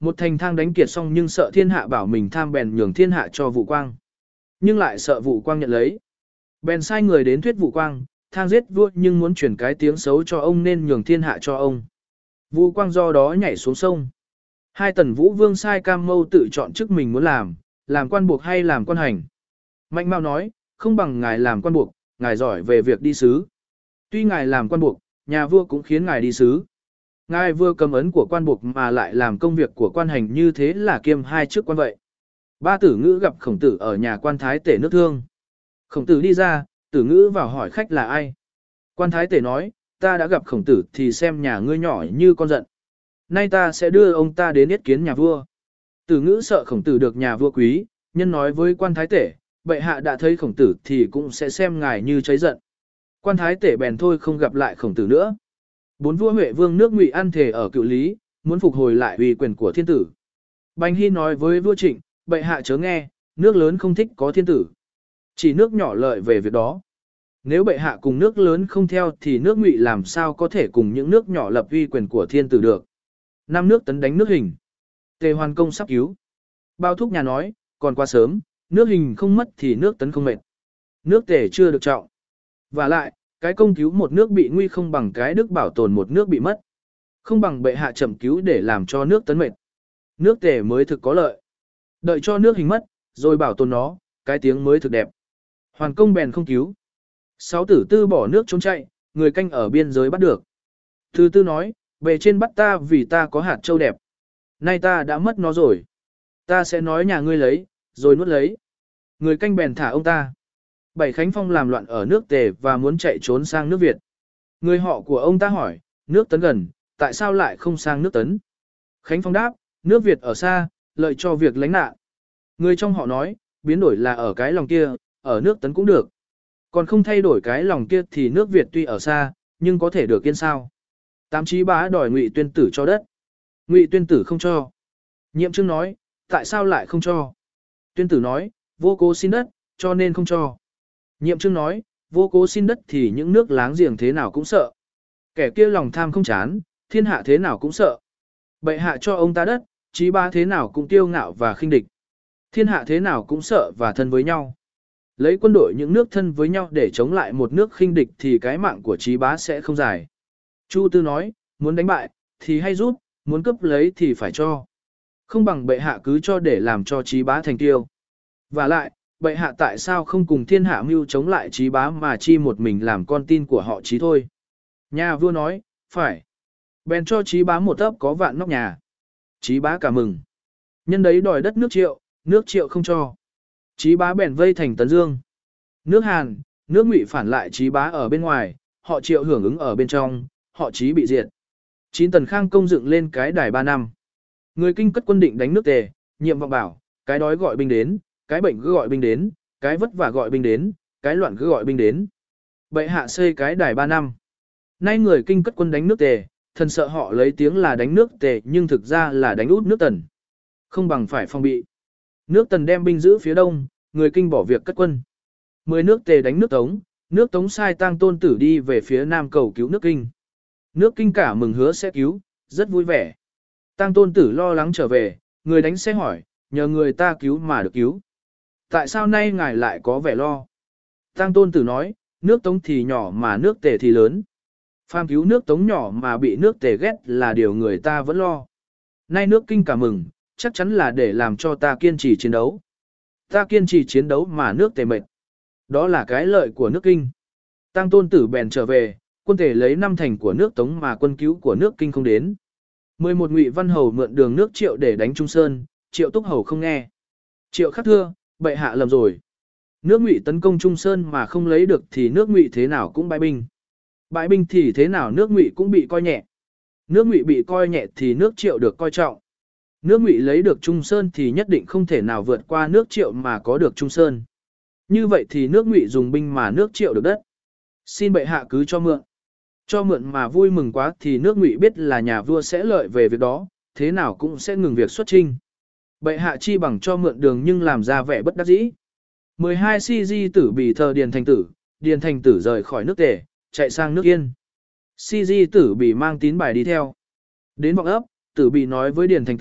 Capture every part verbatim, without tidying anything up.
Một thành thang đánh kiệt xong nhưng sợ thiên hạ bảo mình tham bèn nhường thiên hạ cho Vũ Quang. Nhưng lại sợ Vũ Quang nhận lấy. Bèn sai người đến thuyết Vũ Quang, thang giết vua nhưng muốn chuyển cái tiếng xấu cho ông nên nhường thiên hạ cho ông. Vũ Quang do đó nhảy xuống sông. Hai tần Vũ Vương sai Cam Mâu tự chọn chức mình muốn làm, làm quan buộc hay làm quan hành. Mạnh Mao nói, không bằng ngài làm quan buộc, ngài giỏi về việc đi sứ. Tuy ngài làm quan buộc, nhà vua cũng khiến ngài đi sứ. Ngài vừa cầm ấn của quan buộc mà lại làm công việc của quan hành như thế là kiêm hai chức quan vậy. Ba Tử Ngữ gặp Khổng Tử ở nhà quan thái tể nước Thương. Khổng Tử đi ra, Tử Ngữ vào hỏi khách là ai. Quan thái tể nói, ta đã gặp Khổng Tử thì xem nhà ngươi nhỏ như con giận. Nay ta sẽ đưa ông ta đến yết kiến nhà vua. Tử Ngữ sợ Khổng Tử được nhà vua quý, nhân nói với quan thái tể, bệ hạ đã thấy Khổng Tử thì cũng sẽ xem ngài như cháy giận. Quan thái tể bèn thôi không gặp lại Khổng Tử nữa. Bốn vua Huệ Vương nước Ngụy ăn thề ở Cựu Lý, muốn phục hồi lại uy quyền của thiên tử. Bành Hy nói với vua Trịnh, bệ hạ chớ nghe, nước lớn không thích có thiên tử. Chỉ nước nhỏ lợi về việc đó. Nếu bệ hạ cùng nước lớn không theo thì nước Ngụy làm sao có thể cùng những nước nhỏ lập uy quyền của thiên tử được. Năm nước Tấn đánh nước Hình. Tề Hoàn Công sắp cứu. Bao Thúc nhà nói, còn quá sớm, nước Hình không mất thì nước Tấn không mệt. Nước Tề chưa được trọng. Và lại, cái công cứu một nước bị nguy không bằng cái đức bảo tồn một nước bị mất. Không bằng bệ hạ chậm cứu để làm cho nước Tấn mệt. Nước Tề mới thực có lợi. Đợi cho nước Hình mất, rồi bảo tồn nó, cái tiếng mới thực đẹp. Hoàn Công bèn không cứu. Sáu tử tư bỏ nước trốn chạy, người canh ở biên giới bắt được. Thứ tư nói, bề trên bắt ta vì ta có hạt châu đẹp. Nay ta đã mất nó rồi. Ta sẽ nói nhà ngươi lấy, rồi nuốt lấy. Người canh bèn thả ông ta. Bảy Khánh Phong làm loạn ở nước Tề và muốn chạy trốn sang nước Việt. Người họ của ông ta hỏi, nước Tấn gần, tại sao lại không sang nước Tấn? Khánh Phong đáp, nước Việt ở xa, lợi cho việc lánh nạn. Người trong họ nói, biến đổi là ở cái lòng kia, ở nước Tấn cũng được. Còn không thay đổi cái lòng kia thì nước Việt tuy ở xa, nhưng có thể được yên sao. Tám Chí Bá đòi Ngụy Tuyên Tử cho đất. Ngụy Tuyên Tử không cho. Nhiệm Trương nói, tại sao lại không cho? Tuyên Tử nói, vô cố xin đất, cho nên không cho. Nhiệm Trương nói, vô cố xin đất thì những nước láng giềng thế nào cũng sợ. Kẻ kia lòng tham không chán, thiên hạ thế nào cũng sợ. Bệ hạ cho ông ta đất, Chí Bá thế nào cũng kiêu ngạo và khinh địch. Thiên hạ thế nào cũng sợ và thân với nhau. Lấy quân đội những nước thân với nhau để chống lại một nước khinh địch thì cái mạng của Chí Bá sẽ không dài. Chu Tư nói, muốn đánh bại, thì hay rút, muốn cướp lấy thì phải cho. Không bằng bệ hạ cứ cho để làm cho Chí Bá thành tiêu. Và lại, bệ hạ tại sao không cùng thiên hạ mưu chống lại Chí Bá mà chi một mình làm con tin của họ Chí thôi. Nhà vua nói, phải. Bèn cho Chí Bá một ấp có vạn nóc nhà. Chí Bá cả mừng. Nhân đấy đòi đất nước Triệu, nước Triệu không cho. Chí Bá bèn vây thành Tấn Dương. Nước Hàn, nước Ngụy phản lại Chí Bá ở bên ngoài, họ Triệu hưởng ứng ở bên trong, họ Chí bị diệt. Chín Tần Khang công dựng lên cái đài ba năm. Người Kinh cất quân định đánh nước Tề, Nhiệm vọng bảo, cái đói gọi binh đến, cái bệnh cứ gọi binh đến, cái vất vả gọi binh đến, cái loạn cứ gọi binh đến. Bệ hạ xây cái đài ba năm. Nay người Kinh cất quân đánh nước Tề, thần sợ họ lấy tiếng là đánh nước Tề nhưng thực ra là đánh út nước Tần. Không bằng phải phòng bị. Nước Tần đem binh giữ phía đông, người Kinh bỏ việc cất quân. Mười nước Tề đánh nước Tống, nước Tống sai Tang Tôn Tử đi về phía nam cầu cứu nước Kinh. Nước Kinh cả mừng hứa sẽ cứu, rất vui vẻ. Tang Tôn Tử lo lắng trở về, người đánh sẽ hỏi, nhờ người ta cứu mà được cứu. Tại sao nay ngài lại có vẻ lo? Tang Tôn Tử nói, nước Tống thì nhỏ mà nước Tề thì lớn. Phàm cứu nước Tống nhỏ mà bị nước Tề ghét là điều người ta vẫn lo. Nay nước Kinh cả mừng, chắc chắn là để làm cho ta kiên trì chiến đấu. Ta kiên trì chiến đấu mà nước Tề mệt. Đó là cái lợi của nước Kinh. Tang Tôn Tử bèn trở về, quân Tề lấy năm thành của nước Tống mà quân cứu của nước Kinh không đến. mười một Ngụy Văn Hầu mượn đường nước Triệu để đánh Trung Sơn, Triệu Túc Hầu không nghe. Triệu khắc thưa, bệ hạ lầm rồi. Nước Ngụy tấn công Trung Sơn mà không lấy được thì nước Ngụy thế nào cũng bãi binh. Bãi binh thì thế nào nước Ngụy cũng bị coi nhẹ. Nước Ngụy bị coi nhẹ thì nước Triệu được coi trọng. Nước Ngụy lấy được Trung Sơn thì nhất định không thể nào vượt qua nước Triệu mà có được Trung Sơn. Như vậy thì nước Ngụy dùng binh mà nước Triệu được đất. Xin bệ hạ cứ cho mượn. Cho mượn mà vui mừng quá thì nước Ngụy biết là nhà vua sẽ lợi về việc đó, thế nào cũng sẽ ngừng việc xuất chinh. Bệ hạ chi bằng cho mượn đường nhưng làm ra vẻ bất đắc dĩ. mười hai si di tử bị thờ Điền Thành Tử, Điền Thành Tử rời khỏi nước Tề, chạy sang nước Yên. Si di tử bị mang tín bài đi theo. Đến vọng ấp, tử bị nói với Điền Thành Tử,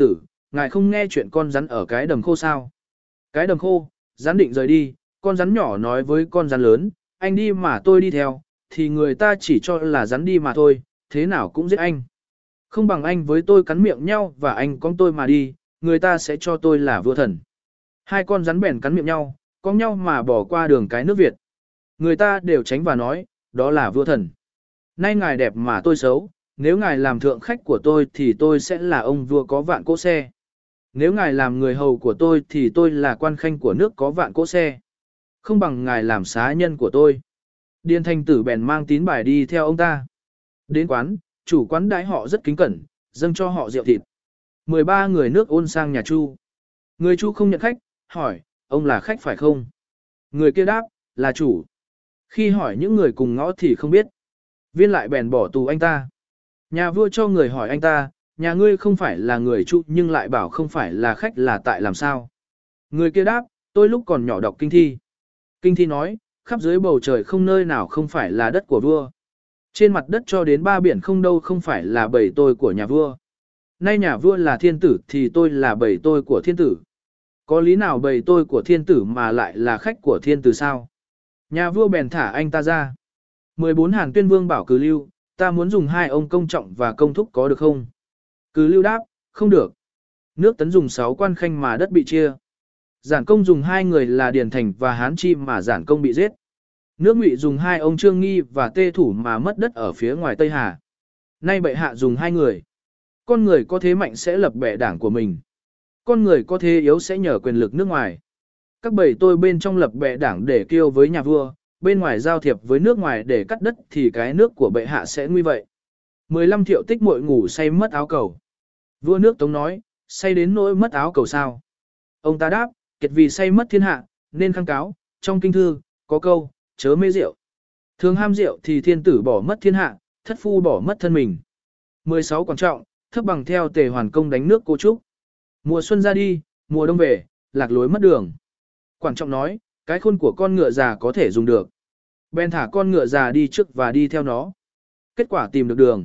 ngài không nghe chuyện con rắn ở cái đầm khô sao. Cái đầm khô, rắn định rời đi, con rắn nhỏ nói với con rắn lớn, anh đi mà tôi đi theo, thì người ta chỉ cho là rắn đi mà thôi, thế nào cũng giết anh. Không bằng anh với tôi cắn miệng nhau và anh con tôi mà đi, người ta sẽ cho tôi là vua thần. Hai con rắn bèn cắn miệng nhau, con nhau mà bỏ qua đường cái nước Việt. Người ta đều tránh và nói, đó là vua thần. Nay ngài đẹp mà tôi xấu, nếu ngài làm thượng khách của tôi thì tôi sẽ là ông vua có vạn cỗ xe. Nếu ngài làm người hầu của tôi thì tôi là quan khanh của nước có vạn cỗ xe. Không bằng ngài làm xá nhân của tôi. Điền Thanh Tử bèn mang tín bài đi theo ông ta. Đến quán, chủ quán đãi họ rất kính cẩn, dâng cho họ rượu thịt. mười ba người nước ôn sang nhà Chu. Người Chu không nhận khách, hỏi, ông là khách phải không? Người kia đáp, là chủ. Khi hỏi những người cùng ngõ thì không biết. Viên lại bèn bỏ tù anh ta. Nhà vua cho người hỏi anh ta, nhà ngươi không phải là người Chu nhưng lại bảo không phải là khách là tại làm sao? Người kia đáp, tôi lúc còn nhỏ đọc kinh thi. Kinh thi nói, khắp dưới bầu trời không nơi nào không phải là đất của vua. Trên mặt đất cho đến ba biển không đâu không phải là bầy tôi của nhà vua. Nay nhà vua là thiên tử thì tôi là bầy tôi của thiên tử. Có lý nào bầy tôi của thiên tử mà lại là khách của thiên tử sao? Nhà vua bèn thả anh ta ra. mười bốn Hàn Tuyên Vương bảo Cừ Lưu, ta muốn dùng hai ông công trọng và công thúc có được không? Cừ Lưu đáp, không được. Nước Tấn dùng sáu quan khanh mà đất bị chia. Giản Công dùng hai người là Điền Thành và Hán Chi mà Giản Công bị giết. Nước Ngụy dùng hai ông Trương Nghi và Tê Thủ mà mất đất ở phía ngoài Tây Hà. Nay bệ hạ dùng hai người. Con người có thế mạnh sẽ lập bè đảng của mình. Con người có thế yếu sẽ nhờ quyền lực nước ngoài. Các bầy tôi bên trong lập bè đảng để kêu với nhà vua, bên ngoài giao thiệp với nước ngoài để cắt đất thì cái nước của bệ hạ sẽ nguy vậy. mười lăm Thiệu Tích muội ngủ say mất áo cầu. Vua nước Tống nói, say đến nỗi mất áo cầu sao? Ông ta đáp, kiệt vì say mất thiên hạ, nên kháng cáo, trong kinh thư, có câu, chớ mê rượu. Thường ham rượu thì thiên tử bỏ mất thiên hạ, thất phu bỏ mất thân mình. mười sáu Quan trọng, thấp bằng theo Tề Hoàn Công đánh nước Cô Trúc. Mùa xuân ra đi, mùa đông về, lạc lối mất đường. Quan trọng nói, cái khôn của con ngựa già có thể dùng được. Bèn thả con ngựa già đi trước và đi theo nó. Kết quả tìm được đường.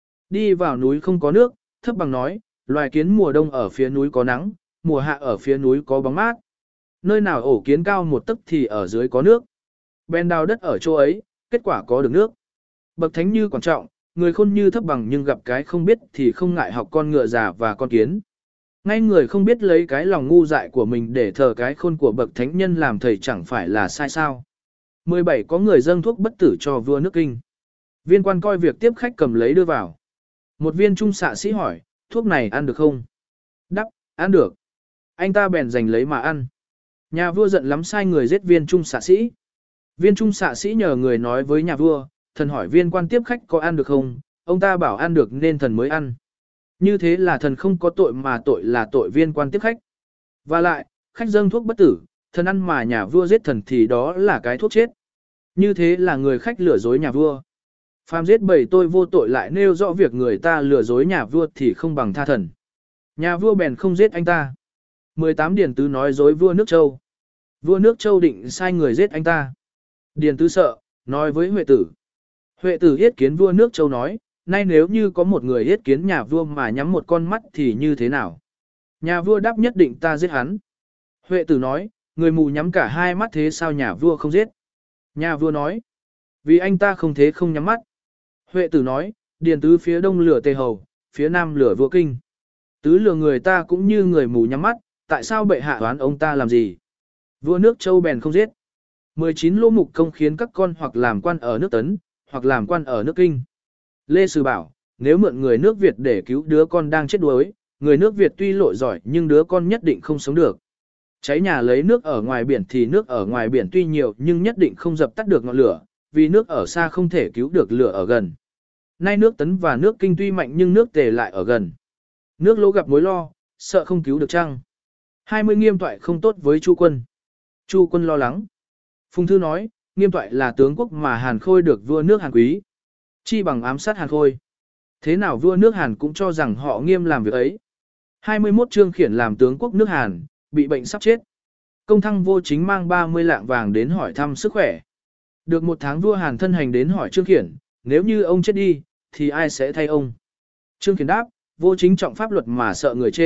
Đi vào núi không có nước, thấp bằng nói, loài kiến mùa đông ở phía núi có nắng, mùa hạ ở phía núi có bóng mát. Nơi nào ổ kiến cao một tấc thì ở dưới có nước. Bèn đào đất ở chỗ ấy, kết quả có được nước. Bậc thánh như Quan trọng, người khôn như thấp bằng nhưng gặp cái không biết thì không ngại học con ngựa già và con kiến. Ngay người không biết lấy cái lòng ngu dại của mình để thờ cái khôn của bậc thánh nhân làm thầy chẳng phải là sai sao. mười bảy Có người dâng thuốc bất tử cho vua nước Kinh. Viên quan coi việc tiếp khách cầm lấy đưa vào. Một viên trung xạ sĩ hỏi, thuốc này ăn được không? Đáp, ăn được. Anh ta bèn giành lấy mà ăn. Nhà vua giận lắm sai người giết viên trung xạ sĩ. Viên trung xạ sĩ nhờ người nói với nhà vua, thần hỏi viên quan tiếp khách có ăn được không? Ông ta bảo ăn được nên thần mới ăn. Như thế là thần không có tội mà tội là tội viên quan tiếp khách. Và lại, khách dâng thuốc bất tử, thần ăn mà nhà vua giết thần thì đó là cái thuốc chết. Như thế là người khách lừa dối nhà vua. Phàm giết bầy tôi vô tội lại nêu rõ việc người ta lừa dối nhà vua thì không bằng tha thần. Nhà vua bèn không giết anh ta. mười tám Điền Tứ nói dối vua nước Châu. Vua nước Châu định sai người giết anh ta. Điền Tứ sợ, nói với Huệ Tử. Huệ Tử yết kiến vua nước Châu nói, nay nếu như có một người yết kiến nhà vua mà nhắm một con mắt thì như thế nào? Nhà vua đáp nhất định ta giết hắn. Huệ Tử nói, người mù nhắm cả hai mắt thế sao nhà vua không giết? Nhà vua nói, vì anh ta không thế không nhắm mắt. Huệ Tử nói, Điền Tứ phía đông lửa Tề Hầu, phía nam lửa vua Kinh. Tứ lừa người ta cũng như người mù nhắm mắt, tại sao bệ hạ đoán ông ta làm gì? Vua nước Châu bèn không giết. mười chín Lỗ Mục Công khiến các con hoặc làm quan ở nước Tấn, hoặc làm quan ở nước Kinh. Lê Sử bảo, nếu mượn người nước Việt để cứu đứa con đang chết đuối, người nước Việt tuy lội giỏi nhưng đứa con nhất định không sống được. Cháy nhà lấy nước ở ngoài biển thì nước ở ngoài biển tuy nhiều nhưng nhất định không dập tắt được ngọn lửa, vì nước ở xa không thể cứu được lửa ở gần. Nay nước Tấn và nước Kinh tuy mạnh nhưng nước Tề lại ở gần. Nước Lỗ gặp mối lo, sợ không cứu được chăng? hai mươi Nghiêm Toại không tốt với Chu Quân. Chu Quân lo lắng. Phùng Thư nói, Nghiêm Toại là tướng quốc mà Hàn Khôi được vua nước Hàn quý. Chi bằng ám sát Hàn Khôi. Thế nào vua nước Hàn cũng cho rằng họ Nghiêm làm việc ấy. hai mươi mốt Trương Khiển làm tướng quốc nước Hàn, bị bệnh sắp chết. Công Thăng Vô Chính mang ba mươi lạng vàng đến hỏi thăm sức khỏe. Được một tháng vua Hàn thân hành đến hỏi Trương Khiển, nếu như ông chết đi, thì ai sẽ thay ông? Trương Khiển đáp, Vô Chính trọng pháp luật mà sợ người trên,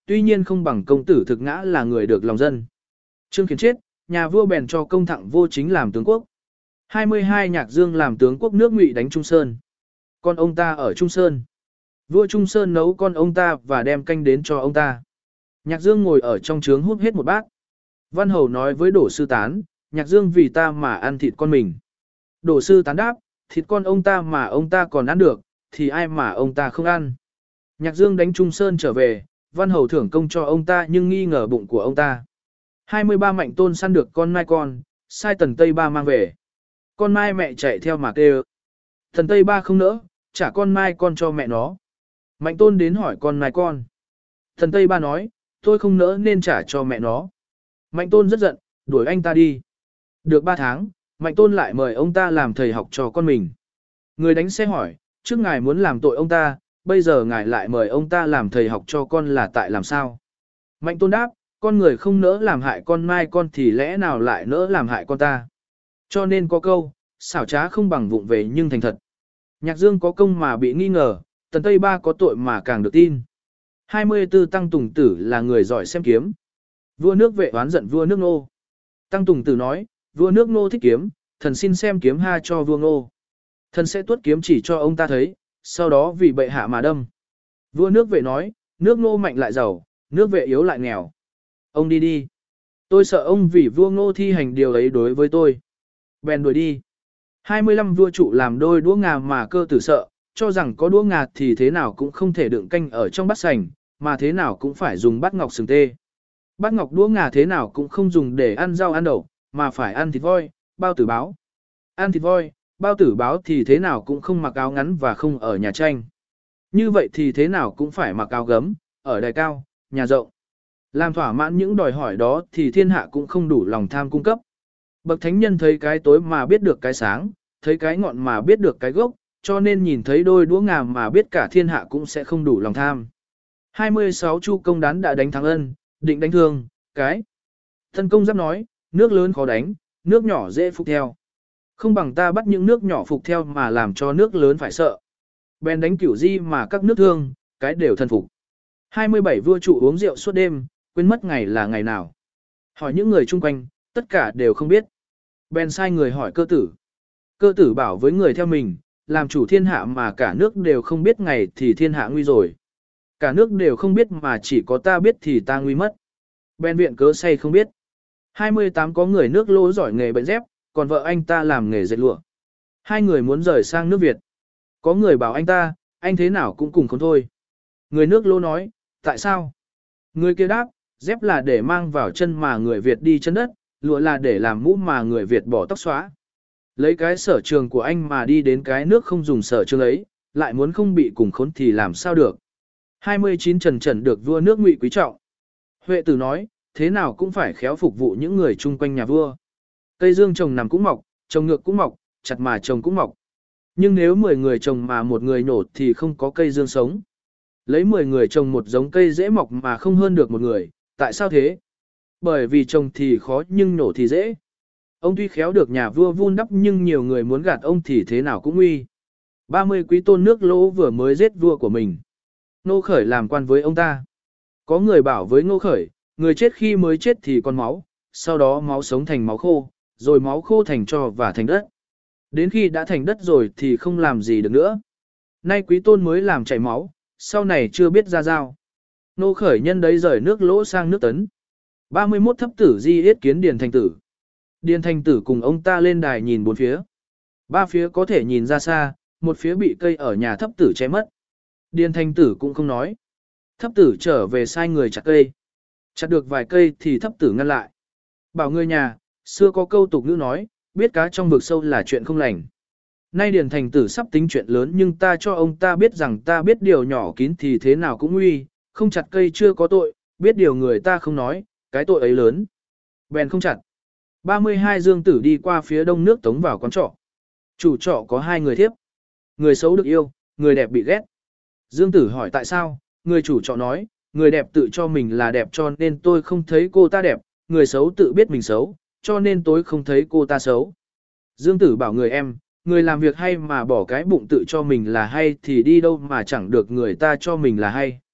tuy nhiên không bằng công tử thực ngã là người được lòng dân. Trương Khiển chết, nhà vua bèn cho công thẳng vô chính làm tướng quốc. hai mươi hai Nhạc Dương làm tướng quốc nước Ngụy đánh Trung Sơn. Con ông ta ở Trung Sơn. Vua Trung Sơn nấu con ông ta và đem canh đến cho ông ta. Nhạc Dương ngồi ở trong trướng hút hết một bát. Văn Hầu nói với Đỗ Sư Tán, Nhạc Dương vì ta mà ăn thịt con mình. Đỗ Sư Tán đáp, thịt con ông ta mà ông ta còn ăn được, thì ai mà ông ta không ăn. Nhạc Dương đánh Trung Sơn trở về, Văn Hầu thưởng công cho ông ta nhưng nghi ngờ bụng của ông ta. hai mươi ba Mạnh Tôn săn được con mai con, sai Tần Tây Ba mang về. Con mai mẹ chạy theo mà kêu. Tần Tây Ba không nỡ, trả con mai con cho mẹ nó. Mạnh Tôn đến hỏi con mai con. Tần Tây Ba nói, tôi không nỡ nên trả cho mẹ nó. Mạnh Tôn rất giận, đuổi anh ta đi. Được ba tháng, Mạnh Tôn lại mời ông ta làm thầy học cho con mình. Người đánh xe hỏi, trước ngài muốn làm tội ông ta, bây giờ ngài lại mời ông ta làm thầy học cho con là tại làm sao? Mạnh Tôn đáp, con người không nỡ làm hại con mai con thì lẽ nào lại nỡ làm hại con ta? Cho nên có câu, xảo trá không bằng vụng về nhưng thành thật. Nhạc Dương có công mà bị nghi ngờ, Tần Tây Ba có tội mà càng được tin. hai mươi tư Tăng Tùng Tử là người giỏi xem kiếm. Vua nước Vệ oán giận vua nước Nô. Tăng Tùng Tử nói, vua nước Nô thích kiếm, thần xin xem kiếm ha cho vua Nô. Thần sẽ tuốt kiếm chỉ cho ông ta thấy, sau đó vì bệ hạ mà đâm. Vua nước Vệ nói, nước Nô mạnh lại giàu, nước Vệ yếu lại nghèo. Ông đi đi. Tôi sợ ông vì vua Ngô thi hành điều ấy đối với tôi. Bèn đuổi đi. hai mươi lăm vua trụ làm đôi đũa ngà mà cơ tử sợ, cho rằng có đũa ngà thì thế nào cũng không thể đựng canh ở trong bát sành, mà thế nào cũng phải dùng bát ngọc sừng tê. Bát ngọc đũa ngà thế nào cũng không dùng để ăn rau ăn đậu, mà phải ăn thịt voi, bao tử báo. Ăn thịt voi, bao tử báo thì thế nào cũng không mặc áo ngắn và không ở nhà tranh. Như vậy thì thế nào cũng phải mặc áo gấm, ở đài cao, nhà rộng. Làm thỏa mãn những đòi hỏi đó thì thiên hạ cũng không đủ lòng tham cung cấp. Bậc thánh nhân thấy cái tối mà biết được cái sáng, thấy cái ngọn mà biết được cái gốc, cho nên nhìn thấy đôi đũa ngà mà biết cả thiên hạ cũng sẽ không đủ lòng tham. hai mươi sáu Chu Công Đán đã đánh thắng Ân, định đánh Thương, cái. Thân Công Giáp nói, nước lớn khó đánh, nước nhỏ dễ phục theo. Không bằng ta bắt những nước nhỏ phục theo mà làm cho nước lớn phải sợ. Bèn đánh Cửu Di mà các nước Thương, cái đều thần phục. hai mươi bảy vua trụ uống rượu suốt đêm, quên mất ngày là ngày nào. Hỏi những người chung quanh, tất cả đều không biết. Bèn sai người hỏi Cơ Tử. Cơ Tử bảo với người theo mình, làm chủ thiên hạ mà cả nước đều không biết ngày thì thiên hạ nguy rồi. Cả nước đều không biết mà chỉ có ta biết thì ta nguy mất. Bèn viện cớ say không biết. hai mươi tám có người nước Lỗ giỏi nghề bệnh dép, còn vợ anh ta làm nghề dệt lụa. Hai người muốn rời sang nước Việt. Có người bảo anh ta, anh thế nào cũng cùng không thôi. Người nước Lỗ nói, tại sao? Người kia đáp, dép là để mang vào chân mà người Việt đi chân đất, lụa là để làm mũ mà người Việt bỏ tóc xóa. Lấy cái sở trường của anh mà đi đến cái nước không dùng sở trường ấy, lại muốn không bị cùng khốn thì làm sao được. hai mươi chín Trần Trần được vua nước Ngụy quý trọng. Huệ Tử nói, thế nào cũng phải khéo phục vụ những người chung quanh nhà vua. Cây dương trồng nằm cũng mọc, trồng ngược cũng mọc, chặt mà trồng cũng mọc. Nhưng nếu mười người trồng mà một người nổ thì không có cây dương sống. Lấy mười người trồng một giống cây dễ mọc mà không hơn được một người, tại sao thế? Bởi vì trồng thì khó nhưng nổ thì dễ. Ông tuy khéo được nhà vua vun đắp nhưng nhiều người muốn gạt ông thì thế nào cũng nguy. ba mươi quý tôn nước Lỗ vừa mới giết vua của mình. Ngô Khởi làm quan với ông ta. Có người bảo với Ngô Khởi, người chết khi mới chết thì còn máu, sau đó máu sống thành máu khô, rồi máu khô thành tro và thành đất. Đến khi đã thành đất rồi thì không làm gì được nữa. Nay quý tôn mới làm chảy máu, sau này chưa biết ra dao. Ngô Khởi nhân đấy rời nước Lỗ sang nước Tấn. ba mươi mốt thấp tử di yết kiến Điền Thành Tử. Điền Thành Tử cùng ông ta lên đài nhìn bốn phía. Ba phía có thể nhìn ra xa, một phía bị cây ở nhà thấp tử che mất. Điền Thành Tử cũng không nói. Thấp tử trở về sai người chặt cây. Chặt được vài cây thì thấp tử ngăn lại. Bảo người nhà, xưa có câu tục ngữ nói, biết cá trong vực sâu là chuyện không lành. Nay Điền Thành Tử sắp tính chuyện lớn nhưng ta cho ông ta biết rằng ta biết điều nhỏ kín thì thế nào cũng nguy, không chặt cây chưa có tội, biết điều người ta không nói, cái tội ấy lớn. Bèn không chặt. ba mươi hai Dương Tử đi qua phía đông nước Tống vào quán trọ. Chủ trọ có hai người thiếp. Người xấu được yêu, người đẹp bị ghét. Dương Tử hỏi tại sao, người chủ trọ nói, người đẹp tự cho mình là đẹp cho nên tôi không thấy cô ta đẹp, người xấu tự biết mình xấu, cho nên tôi không thấy cô ta xấu. Dương Tử bảo người em, người làm việc hay mà bỏ cái bụng tự cho mình là hay thì đi đâu mà chẳng được người ta cho mình là hay.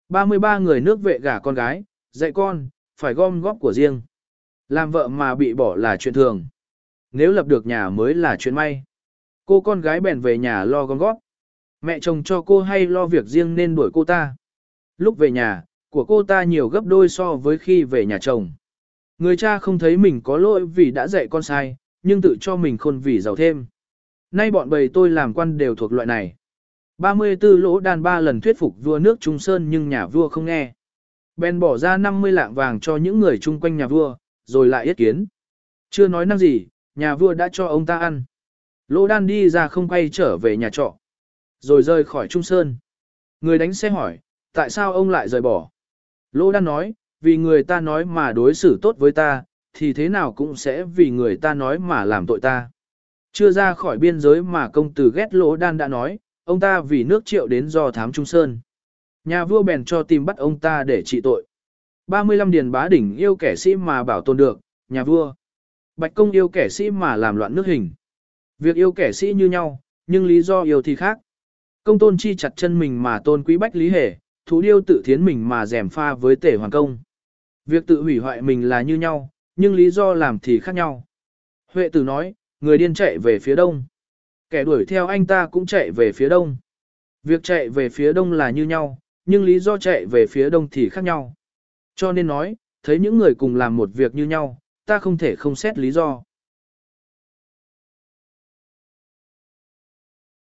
ba mươi ba người nước vệ gả con gái, dạy con, phải gom góp của riêng. Làm vợ mà bị bỏ là chuyện thường. Nếu lập được nhà mới là chuyện may. Cô con gái bèn về nhà lo gom góp. Mẹ chồng cho cô hay lo việc riêng nên đuổi cô ta. Lúc về nhà, của cô ta nhiều gấp đôi so với khi về nhà chồng. Người cha không thấy mình có lỗi vì đã dạy con sai, nhưng tự cho mình khôn vì giàu thêm. Nay bọn bầy tôi làm quan đều thuộc loại này. ba mươi tư lỗ đan ba lần thuyết phục vua nước Trung Sơn nhưng nhà vua không nghe. Bèn bỏ ra năm mươi lạng vàng cho những người chung quanh nhà vua, rồi lại yết kiến. Chưa nói năng gì, nhà vua đã cho ông ta ăn. Lỗ đan đi ra không quay trở về nhà trọ, rồi rời khỏi Trung Sơn. Người đánh xe hỏi, tại sao ông lại rời bỏ? Lỗ đan nói, vì người ta nói mà đối xử tốt với ta, thì thế nào cũng sẽ vì người ta nói mà làm tội ta. Chưa ra khỏi biên giới mà công tử ghét Lỗ đan đã nói, ông ta vì nước Triệu đến do thám Trung Sơn. Nhà vua bèn cho tìm bắt ông ta để trị tội. ba mươi lăm điền bá đỉnh yêu kẻ sĩ mà bảo tồn được, nhà vua. Bạch công yêu kẻ sĩ mà làm loạn nước Hình. Việc yêu kẻ sĩ như nhau, nhưng lý do yêu thì khác. Công tôn chi chặt chân mình mà tôn quý Bách Lý Hề, thú điêu tự thiến mình mà rèm pha với Tể Hoàng Công. Việc tự hủy hoại mình là như nhau, nhưng lý do làm thì khác nhau. Huệ Tử nói, người điên chạy về phía đông. Kẻ đuổi theo anh ta cũng chạy về phía đông. Việc chạy về phía đông là như nhau, nhưng lý do chạy về phía đông thì khác nhau. Cho nên nói, thấy những người cùng làm một việc như nhau, ta không thể không xét lý do.